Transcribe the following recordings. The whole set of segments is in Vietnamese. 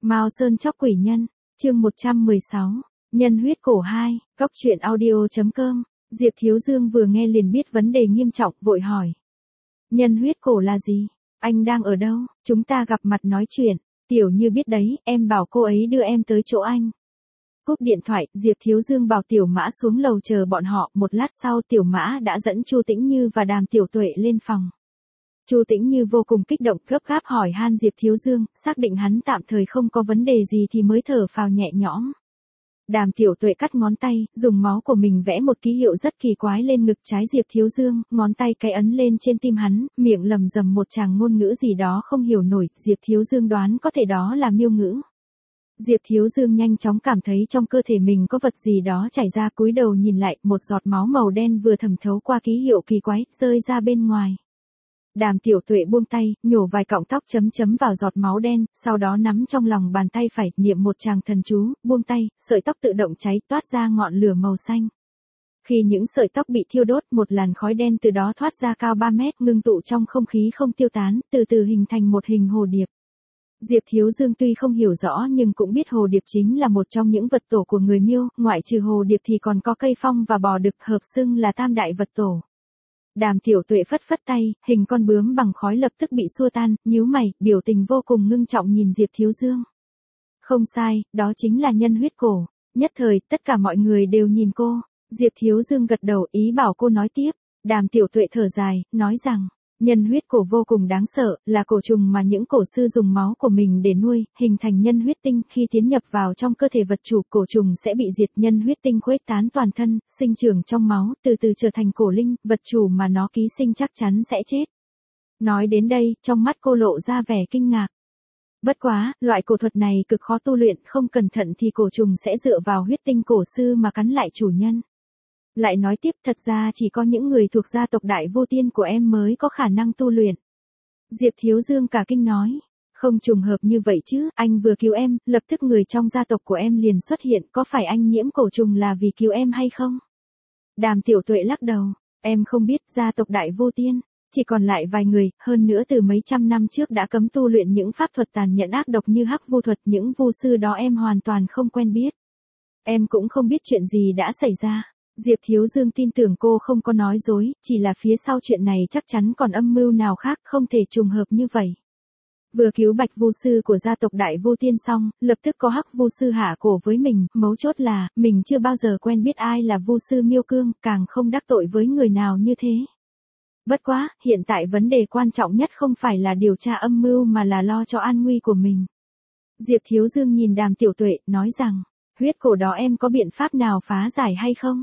Mao Sơn chóc quỷ nhân, chương 116, nhân huyết cổ 2, Cóc truyện audio.com, Diệp Thiếu Dương vừa nghe liền biết vấn đề nghiêm trọng, vội hỏi. Nhân huyết cổ là gì? Anh đang ở đâu? Chúng ta gặp mặt nói chuyện. Tiểu Như biết đấy, em bảo cô ấy đưa em tới chỗ anh. Cúp điện thoại, Diệp Thiếu Dương bảo Tiểu Mã xuống lầu chờ bọn họ, một lát sau Tiểu Mã đã dẫn Chu Tĩnh Như và Đàm Tiểu Tuệ lên phòng. Chu Tĩnh Như vô cùng kích động, gấp gáp hỏi han Diệp Thiếu Dương, xác định hắn tạm thời không có vấn đề gì thì mới thở phào nhẹ nhõm. Đàm Tiểu Tuệ cắt ngón tay, dùng máu của mình vẽ một ký hiệu rất kỳ quái lên ngực trái Diệp Thiếu Dương, ngón tay cái ấn lên trên tim hắn, miệng lầm rầm một tràng ngôn ngữ gì đó không hiểu nổi, Diệp Thiếu Dương đoán có thể đó là miêu ngữ. Diệp Thiếu Dương nhanh chóng cảm thấy trong cơ thể mình có vật gì đó chảy ra, cúi đầu nhìn lại, một giọt máu màu đen vừa thẩm thấu qua ký hiệu kỳ quái, rơi ra bên ngoài. Đàm Tiểu Tuệ buông tay, nhổ vài cọng tóc chấm chấm vào giọt máu đen, sau đó nắm trong lòng bàn tay phải, niệm một tràng thần chú, buông tay, sợi tóc tự động cháy toát ra ngọn lửa màu xanh. Khi những sợi tóc bị thiêu đốt, một làn khói đen từ đó thoát ra cao 3 mét, ngưng tụ trong không khí không tiêu tán, từ từ hình thành một hình hồ điệp. Diệp Thiếu Dương tuy không hiểu rõ nhưng cũng biết hồ điệp chính là một trong những vật tổ của người Miêu, ngoại trừ hồ điệp thì còn có cây phong và bò đực, hợp xưng là tam đại vật tổ. Đàm Tiểu Tuệ phất phất tay, hình con bướm bằng khói lập tức bị xua tan, nhíu mày, biểu tình vô cùng ngưng trọng nhìn Diệp Thiếu Dương. Không sai, đó chính là nhân huyết cổ. Nhất thời, tất cả mọi người đều nhìn cô. Diệp Thiếu Dương gật đầu, ý bảo cô nói tiếp. Đàm Tiểu Tuệ thở dài, nói rằng, nhân huyết cổ vô cùng đáng sợ, là cổ trùng mà những cổ sư dùng máu của mình để nuôi, hình thành nhân huyết tinh, khi tiến nhập vào trong cơ thể vật chủ, cổ trùng sẽ bị diệt, nhân huyết tinh khuếch tán toàn thân, sinh trưởng trong máu, từ từ trở thành cổ linh, vật chủ mà nó ký sinh chắc chắn sẽ chết. Nói đến đây, trong mắt cô lộ ra vẻ kinh ngạc. Bất quá, loại cổ thuật này cực khó tu luyện, không cẩn thận thì cổ trùng sẽ dựa vào huyết tinh cổ sư mà cắn lại chủ nhân. Lại nói tiếp, thật ra chỉ có những người thuộc gia tộc Đại Vô Tiên của em mới có khả năng tu luyện. Diệp Thiếu Dương cả kinh nói, không trùng hợp như vậy chứ, anh vừa cứu em, lập tức người trong gia tộc của em liền xuất hiện, có phải anh nhiễm cổ trùng là vì cứu em hay không? Đàm Tiểu Tuệ lắc đầu, em không biết, gia tộc Đại Vô Tiên, chỉ còn lại vài người, hơn nữa từ mấy trăm năm trước đã cấm tu luyện những pháp thuật tàn nhẫn ác độc như hắc vu thuật, những vu sư đó em hoàn toàn không quen biết. Em cũng không biết chuyện gì đã xảy ra. Diệp Thiếu Dương tin tưởng cô không có nói dối, chỉ là phía sau chuyện này chắc chắn còn âm mưu nào khác, không thể trùng hợp như vậy. Vừa cứu Bạch Vu sư của gia tộc Đại Vô Tiên xong, lập tức có hắc vu sư hạ cổ với mình, mấu chốt là, mình chưa bao giờ quen biết ai là vu sư Miêu Cương, càng không đắc tội với người nào như thế. Bất quá, hiện tại vấn đề quan trọng nhất không phải là điều tra âm mưu mà là lo cho an nguy của mình. Diệp Thiếu Dương nhìn Đàm Tiểu Tuệ, nói rằng, huyết cổ đó em có biện pháp nào phá giải hay không?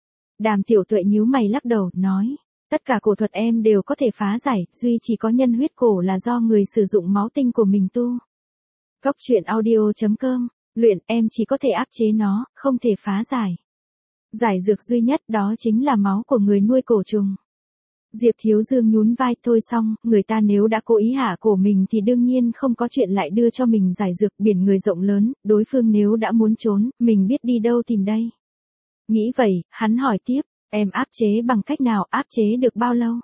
Đàm Tiểu Tuệ nhíu mày lắc đầu, nói, tất cả cổ thuật em đều có thể phá giải, duy chỉ có nhân huyết cổ là do người sử dụng máu tinh của mình tu. Cóc truyện audio.com, luyện em chỉ có thể áp chế nó, không thể phá giải. Giải dược duy nhất đó chính là máu của người nuôi cổ trùng. Diệp Thiếu Dương nhún vai, thôi xong, người ta nếu đã cố ý hạ cổ mình thì đương nhiên không có chuyện lại đưa cho mình giải dược, biển người rộng lớn, đối phương nếu đã muốn trốn, mình biết đi đâu tìm đây. Nghĩ vậy, hắn hỏi tiếp, em áp chế bằng cách nào, áp chế được bao lâu?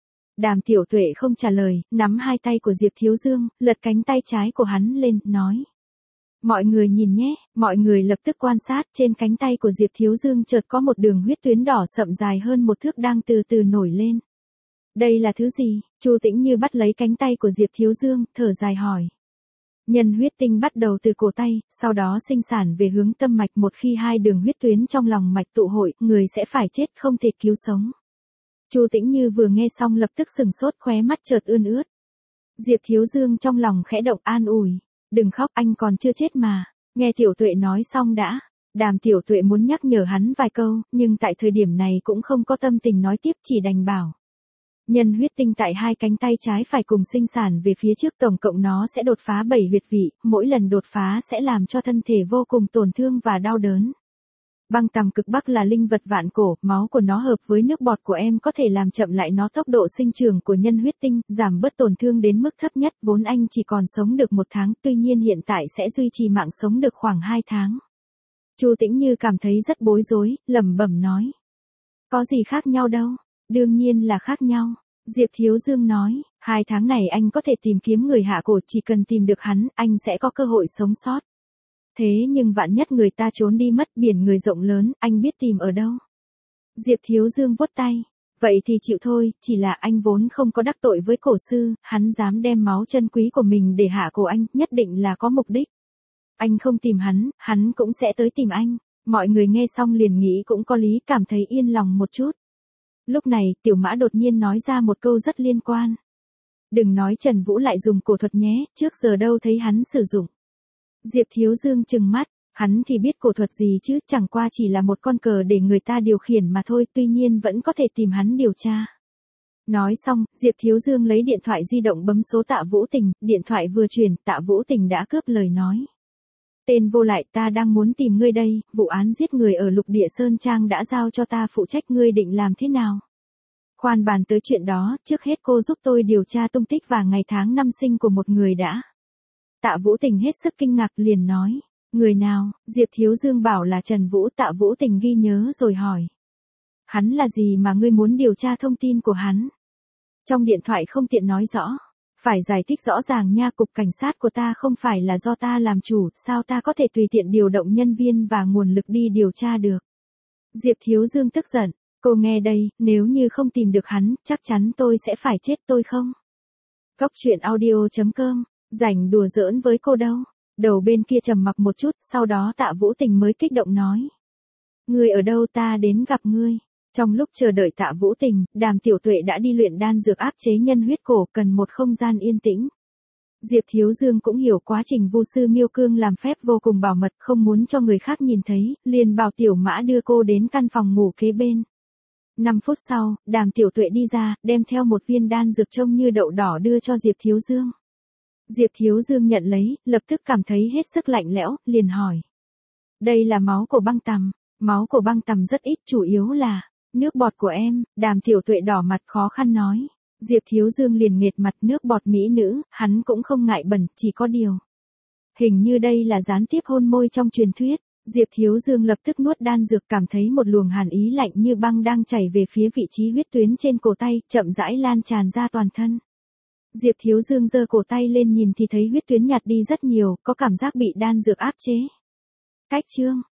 Đàm Tiểu Tuệ không trả lời, nắm hai tay của Diệp Thiếu Dương, lật cánh tay trái của hắn lên, nói. Mọi người nhìn nhé, mọi người lập tức quan sát, trên cánh tay của Diệp Thiếu Dương chợt có một đường huyết tuyến đỏ sậm dài hơn một thước đang từ từ nổi lên. Đây là thứ gì? Chu Tĩnh Như bắt lấy cánh tay của Diệp Thiếu Dương, thở dài hỏi. Nhân huyết tinh bắt đầu từ cổ tay, sau đó sinh sản về hướng tâm mạch, một khi hai đường huyết tuyến trong lòng mạch tụ hội, người sẽ phải chết, không thể cứu sống. Chu Tĩnh Như vừa nghe xong lập tức sừng sốt, khóe mắt chợt ươn ướt. Diệp Thiếu Dương trong lòng khẽ động, an ủi, đừng khóc, anh còn chưa chết mà. Nghe Tiểu Tuệ nói xong đã. Đàm Tiểu Tuệ muốn nhắc nhở hắn vài câu, nhưng tại thời điểm này cũng không có tâm tình nói tiếp, chỉ đành bảo. Nhân huyết tinh tại hai cánh tay trái phải cùng sinh sản về phía trước, tổng cộng nó sẽ đột phá 7 huyệt vị, mỗi lần đột phá sẽ làm cho thân thể vô cùng tổn thương và đau đớn. Băng tằm cực bắc là linh vật vạn cổ, máu của nó hợp với nước bọt của em có thể làm chậm lại nó tốc độ sinh trưởng của nhân huyết tinh, giảm bớt tổn thương đến mức thấp nhất, vốn anh chỉ còn sống được 1 tháng, tuy nhiên hiện tại sẽ duy trì mạng sống được khoảng 2 tháng. Chu Tĩnh Như cảm thấy rất bối rối, lẩm bẩm nói. Có gì khác nhau đâu? Đương nhiên là khác nhau. Diệp Thiếu Dương nói, 2 tháng này anh có thể tìm kiếm người hạ cổ, chỉ cần tìm được hắn, anh sẽ có cơ hội sống sót. Thế nhưng vạn nhất người ta trốn đi mất, biển người rộng lớn, anh biết tìm ở đâu. Diệp Thiếu Dương vuốt tay. Vậy thì chịu thôi, chỉ là anh vốn không có đắc tội với cổ sư, hắn dám đem máu chân quý của mình để hạ cổ anh, nhất định là có mục đích. Anh không tìm hắn cũng sẽ tới tìm anh. Mọi người nghe xong liền nghĩ cũng có lý, cảm thấy yên lòng một chút. Lúc này, Tiểu Mã đột nhiên nói ra một câu rất liên quan. Đừng nói Trần Vũ lại dùng cổ thuật nhé, trước giờ đâu thấy hắn sử dụng. Diệp Thiếu Dương trừng mắt, hắn thì biết cổ thuật gì chứ, chẳng qua chỉ là một con cờ để người ta điều khiển mà thôi, tuy nhiên vẫn có thể tìm hắn điều tra. Nói xong, Diệp Thiếu Dương lấy điện thoại di động bấm số Tạ Vũ Tình, điện thoại vừa chuyển, Tạ Vũ Tình đã cướp lời nói. Tên vô lại, ta đang muốn tìm ngươi đây, vụ án giết người ở Lục Địa Sơn Trang đã giao cho ta phụ trách, ngươi định làm thế nào? Khoan bàn tới chuyện đó, trước hết cô giúp tôi điều tra tung tích và ngày tháng năm sinh của một người đã. Tạ Vũ Tình hết sức kinh ngạc liền nói. Người nào? Diệp Thiếu Dương bảo là Trần Vũ. Tạ Vũ Tình ghi nhớ rồi hỏi. Hắn là gì mà ngươi muốn điều tra thông tin của hắn? Trong điện thoại không tiện nói rõ. Phải giải thích rõ ràng nha, cục cảnh sát của ta không phải là do ta làm chủ, sao ta có thể tùy tiện điều động nhân viên và nguồn lực đi điều tra được? Diệp Thiếu Dương tức giận. Cô nghe đây, nếu như không tìm được hắn, chắc chắn tôi sẽ phải chết tôi không? Cốc truyện audio.com, rảnh đùa giỡn với cô đâu? Đầu bên kia trầm mặc một chút, sau đó Tạ Vũ Tình mới kích động nói. Ngươi ở đâu, ta đến gặp ngươi. Trong lúc chờ đợi Tạ Vũ Tình, Đàm Tiểu Tuệ đã đi luyện đan dược áp chế nhân huyết cổ, cần một không gian yên tĩnh. Diệp Thiếu Dương cũng hiểu quá trình vu sư Miêu Cương làm phép vô cùng bảo mật, không muốn cho người khác nhìn thấy, liền bảo Tiểu Mã đưa cô đến căn phòng ngủ kế bên. 5 phút sau, Đàm Tiểu Tuệ đi ra, đem theo một viên đan dược trông như đậu đỏ đưa cho Diệp Thiếu Dương. Diệp Thiếu Dương nhận lấy, lập tức cảm thấy hết sức lạnh lẽo, liền hỏi. Đây là máu của băng tằm. Máu của băng tằm rất ít, chủ yếu là nước bọt của em. Đàm Tiểu Tuệ đỏ mặt khó khăn nói. Diệp Thiếu Dương liền nghệt mặt, nước bọt mỹ nữ, hắn cũng không ngại bẩn, chỉ có điều. Hình như đây là gián tiếp hôn môi trong truyền thuyết. Diệp Thiếu Dương lập tức nuốt đan dược, cảm thấy một luồng hàn ý lạnh như băng đang chảy về phía vị trí huyết tuyến trên cổ tay, chậm rãi lan tràn ra toàn thân. Diệp Thiếu Dương giơ cổ tay lên nhìn thì thấy huyết tuyến nhạt đi rất nhiều, có cảm giác bị đan dược áp chế. Cách chương